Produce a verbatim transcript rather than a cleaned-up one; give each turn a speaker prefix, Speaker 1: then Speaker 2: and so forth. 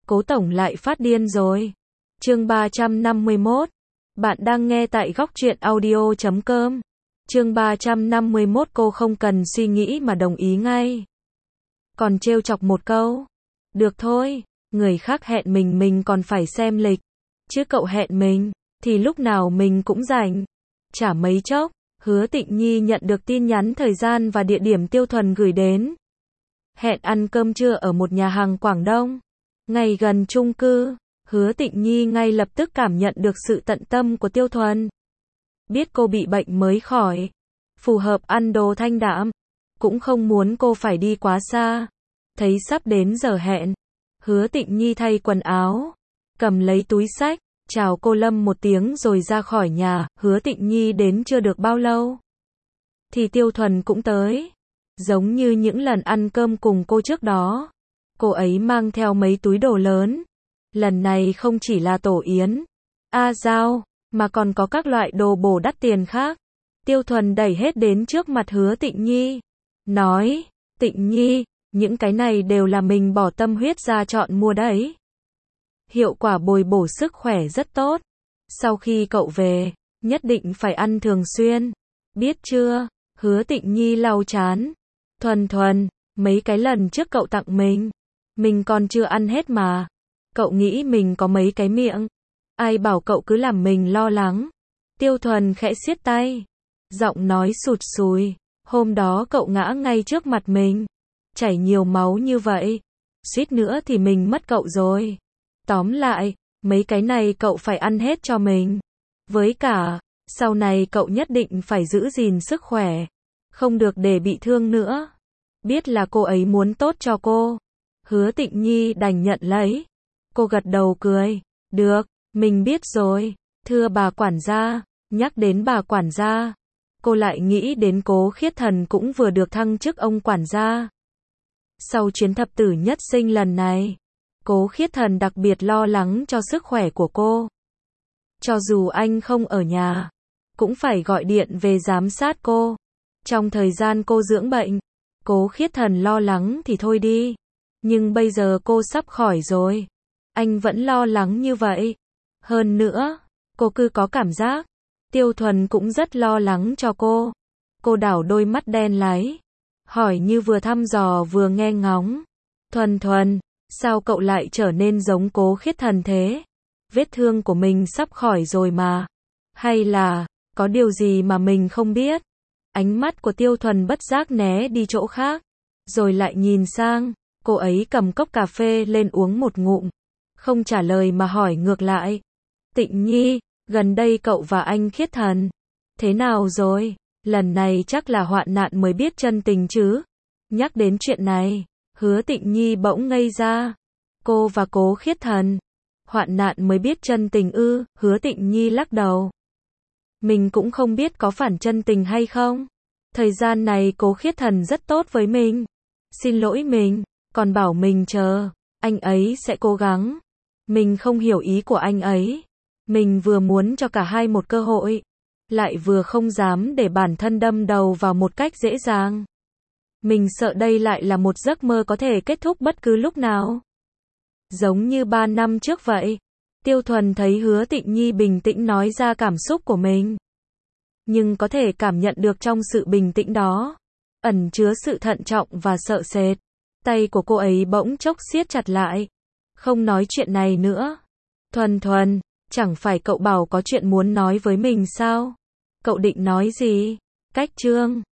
Speaker 1: Cố tổng lại phát điên rồi. Chương ba trăm năm mươi mốt. Bạn đang nghe tại góc truyện audio chấm com. Chương ba trăm năm mươi mốt. Cô không cần suy nghĩ mà đồng ý ngay. Còn trêu chọc một câu. Được thôi, người khác hẹn mình mình còn phải xem lịch. Chứ cậu hẹn mình, thì lúc nào mình cũng rảnh. Chả mấy chốc, Hứa Tịnh Nhi nhận được tin nhắn thời gian và địa điểm Tiêu Thuần gửi đến. Hẹn ăn cơm trưa ở một nhà hàng Quảng Đông, ngay gần chung cư. Hứa Tịnh Nhi ngay lập tức cảm nhận được sự tận tâm của Tiêu Thuần. Biết cô bị bệnh mới khỏi, phù hợp ăn đồ thanh đạm, cũng không muốn cô phải đi quá xa. Thấy sắp đến giờ hẹn, Hứa Tịnh Nhi thay quần áo, cầm lấy túi xách, chào cô Lâm một tiếng rồi ra khỏi nhà. Hứa Tịnh Nhi đến chưa được bao lâu, thì Tiêu Thuần cũng tới. Giống như những lần ăn cơm cùng cô trước đó, cô ấy mang theo mấy túi đồ lớn. Lần này không chỉ là tổ yến, a dao, mà còn có các loại đồ bổ đắt tiền khác. Tiêu Thuần đẩy hết đến trước mặt Hứa Tịnh Nhi, nói, Tịnh Nhi, những cái này đều là mình bỏ tâm huyết ra chọn mua đấy. Hiệu quả bồi bổ sức khỏe rất tốt. Sau khi cậu về, nhất định phải ăn thường xuyên. Biết chưa? Hứa Tịnh Nhi lau chán. Thuần Thuần, mấy cái lần trước cậu tặng mình, mình còn chưa ăn hết mà. Cậu nghĩ mình có mấy cái miệng? Ai bảo cậu cứ làm mình lo lắng. Tiêu Thuần khẽ siết tay, giọng nói sụt sùi. Hôm đó cậu ngã ngay trước mặt mình, chảy nhiều máu như vậy, suýt nữa thì mình mất cậu rồi. Tóm lại, mấy cái này cậu phải ăn hết cho mình. Với cả, sau này cậu nhất định phải giữ gìn sức khỏe, không được để bị thương nữa. Biết là cô ấy muốn tốt cho cô. Hứa Tịnh Nhi đành nhận lấy. Cô gật đầu cười. Được, mình biết rồi. Thưa bà quản gia. Nhắc đến bà quản gia, cô lại nghĩ đến Cố Khiết Thần cũng vừa được thăng chức ông quản gia. Sau chuyến thập tử nhất sinh lần này, Cố Khiết Thần đặc biệt lo lắng cho sức khỏe của cô. Cho dù anh không ở nhà, cũng phải gọi điện về giám sát cô. Trong thời gian cô dưỡng bệnh, Cố Khiết Thần lo lắng thì thôi đi. Nhưng bây giờ cô sắp khỏi rồi, anh vẫn lo lắng như vậy. Hơn nữa, cô cứ có cảm giác, Tiêu Thuần cũng rất lo lắng cho cô. Cô đảo đôi mắt đen láy, hỏi như vừa thăm dò vừa nghe ngóng. Thuần Thuần, sao cậu lại trở nên giống Cố Khiết Thần thế? Vết thương của mình sắp khỏi rồi mà. Hay là, có điều gì mà mình không biết? Ánh mắt của Tiêu Thuần bất giác né đi chỗ khác, rồi lại nhìn sang. Cô ấy cầm cốc cà phê lên uống một ngụm, không trả lời mà hỏi ngược lại. Tịnh Nhi, gần đây cậu và anh Khiết Thần, thế nào rồi? Lần này chắc là hoạn nạn mới biết chân tình chứ? Nhắc đến chuyện này, Hứa Tịnh Nhi bỗng ngây ra. Cô và Cố Khiết Thần, hoạn nạn mới biết chân tình ư? Hứa Tịnh Nhi lắc đầu. Mình cũng không biết có phản chân tình hay không. Thời gian này Cố Khiết Thần rất tốt với mình. Xin lỗi mình, còn bảo mình chờ, anh ấy sẽ cố gắng. Mình không hiểu ý của anh ấy. Mình vừa muốn cho cả hai một cơ hội, lại vừa không dám để bản thân đâm đầu vào một cách dễ dàng. Mình sợ đây lại là một giấc mơ có thể kết thúc bất cứ lúc nào. Giống như ba năm trước vậy. Tiêu Thuần thấy Hứa Tịnh Nhi bình tĩnh nói ra cảm xúc của mình. Nhưng có thể cảm nhận được trong sự bình tĩnh đó, ẩn chứa sự thận trọng và sợ sệt. Tay của cô ấy bỗng chốc siết chặt lại. Không nói chuyện này nữa. Thuần Thuần, chẳng phải cậu bảo có chuyện muốn nói với mình sao? Cậu định nói gì? Cách chương